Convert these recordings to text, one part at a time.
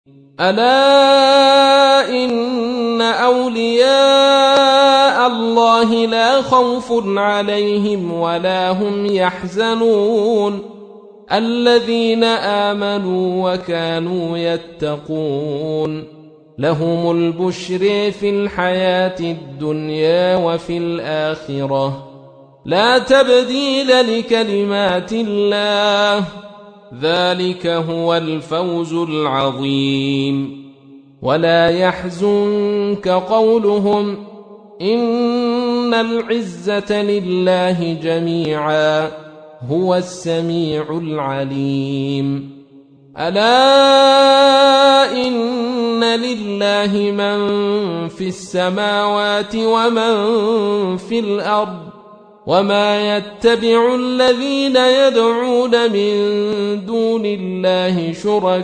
ألا إن أولياء الله لا خوف عليهم ولا هم يحزنون الذين آمنوا وكانوا يتقون لهم البشر في الحياة الدنيا وفي الآخرة لا تبديل لكلمات الله ذلك هو الفوز العظيم ولا يحزنك قولهم إن العزة لله جميعا هو السميع العليم ألا إن لله من في السماوات ومن في الأرض وما يتبع الذين يدعون من دون الله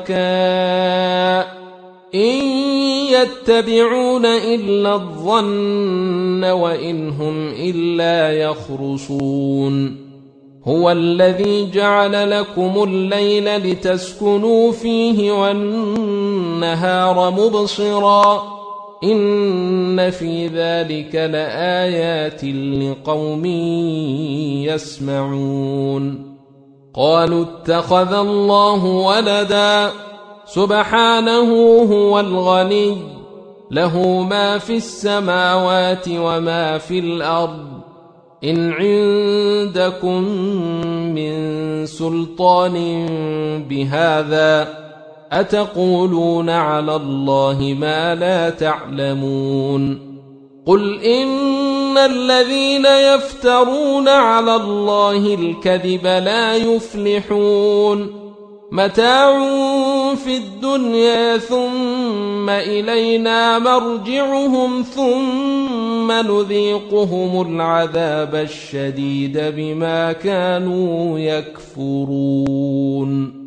شركاء إن يتبعون إلا الظن وإن هم إلا يخرصون هو الذي جعل لكم الليل لتسكنوا فيه والنهار مبصرا إن في ذلك لآيات لقوم يسمعون قالوا اتخذ الله ولدا سبحانه هو الغني له ما في السماوات وما في الأرض إن عندكم من سلطان بهذا أتقولون على الله ما لا تعلمون قل إن الذين يفترون على الله الكذب لا يفلحون متاع في الدنيا ثم إلينا مرجعهم ثم نذيقهم العذاب الشديد بما كانوا يكفرون